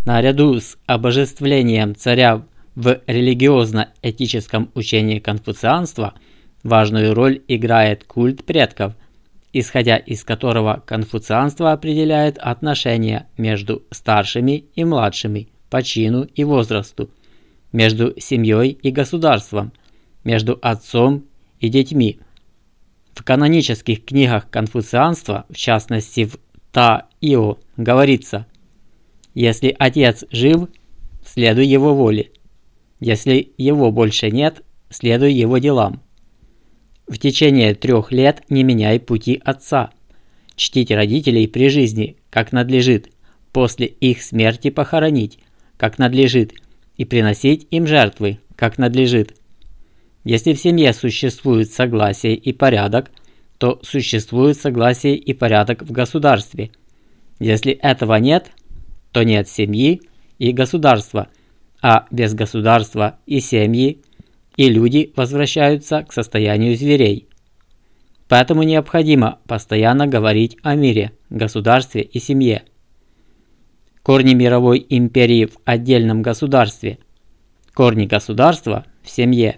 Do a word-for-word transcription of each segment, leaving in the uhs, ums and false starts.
Наряду с обожествлением царя в религиозно-этическом учении конфуцианства важную роль играет культ предков, исходя из которого конфуцианство определяет отношения между старшими и младшими по чину и возрасту, между семьей и государством, между отцом и детьми. В канонических книгах конфуцианства, в частности в Та-Ио, говорится: «Если отец жив, следуй его воле. Если его больше нет, следуй его делам. В течение трех лет не меняй пути отца. Чтите родителей при жизни, как надлежит, после их смерти похоронить, как надлежит, и приносить им жертвы, как надлежит. Если в семье существует согласие и порядок, то существует согласие и порядок в государстве. Если этого нет, то нет семьи и государства, а без государства и семьи, и люди возвращаются к состоянию зверей. Поэтому необходимо постоянно говорить о мире, государстве и семье. Корни мировой империи в отдельном государстве, корни государства в семье.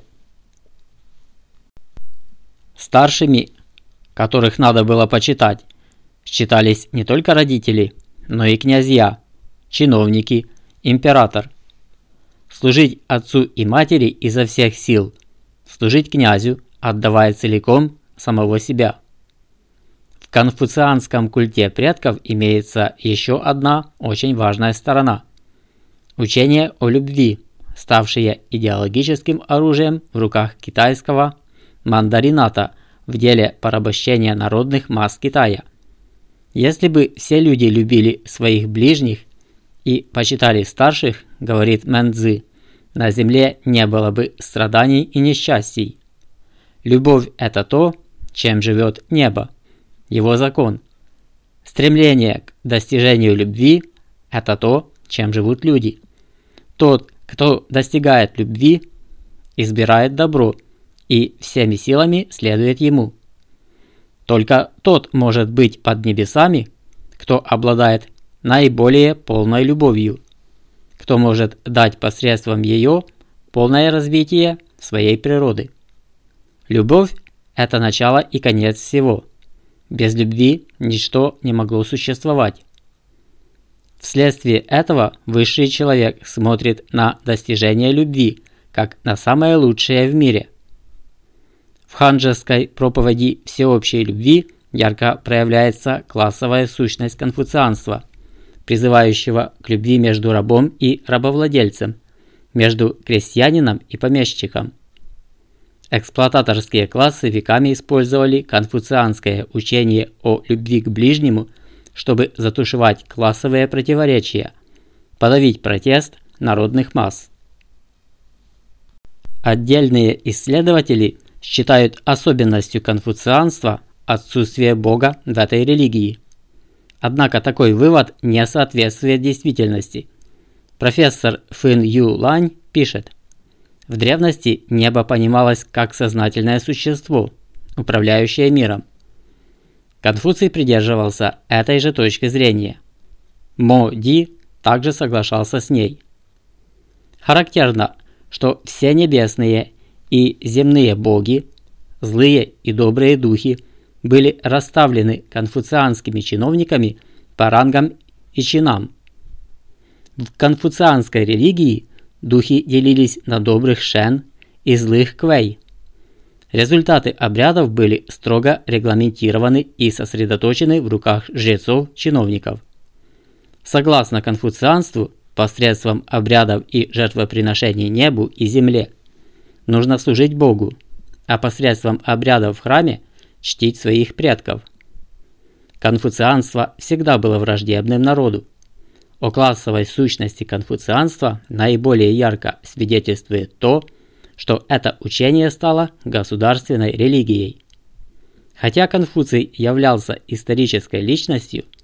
Старшими, которых надо было почитать, считались не только родители, но и князья, чиновники, император. Служить отцу и матери изо всех сил, служить князю, отдавая целиком самого себя. В конфуцианском культе предков имеется еще одна очень важная сторона – учение о любви, ставшее идеологическим оружием в руках китайского мандарината в деле порабощения народных масс Китая. Если бы все люди любили своих ближних и почитали старших, говорит Мэн Цзы, на земле не было бы страданий и несчастий. Любовь – это то, чем живет небо, его закон. Стремление к достижению любви – это то, чем живут люди. Тот, кто достигает любви, избирает добро и всеми силами следует ему. Только тот может быть под небесами, кто обладает наиболее полной любовью, кто может дать посредством ее полное развитие своей природы. Любовь – это начало и конец всего. Без любви ничто не могло существовать. Вследствие этого высший человек смотрит на достижение любви как на самое лучшее в мире. В ханжеской проповеди всеобщей любви ярко проявляется классовая сущность конфуцианства, призывающего к любви между рабом и рабовладельцем, между крестьянином и помещиком. Эксплуататорские классы веками использовали конфуцианское учение о любви к ближнему, чтобы затушевать классовые противоречия, подавить протест народных масс. Отдельные исследователи считают особенностью конфуцианства отсутствие Бога в этой религии. Однако такой вывод не соответствует действительности. Профессор Фын Ю Лань пишет: в древности небо понималось как сознательное существо, управляющее миром. Конфуций придерживался этой же точки зрения. Мо Ди также соглашался с ней. Характерно, что все небесные и земные боги, злые и добрые духи, были расставлены конфуцианскими чиновниками по рангам и чинам. В конфуцианской религии духи делились на добрых шэн и злых квэй. Результаты обрядов были строго регламентированы и сосредоточены в руках жрецов-чиновников. Согласно конфуцианству, посредством обрядов и жертвоприношений небу и земле нужно служить Богу, а посредством обрядов в храме чтить своих предков. Конфуцианство всегда было враждебным народу. О классовой сущности конфуцианства наиболее ярко свидетельствует то, что это учение стало государственной религией. Хотя Конфуций являлся исторической личностью,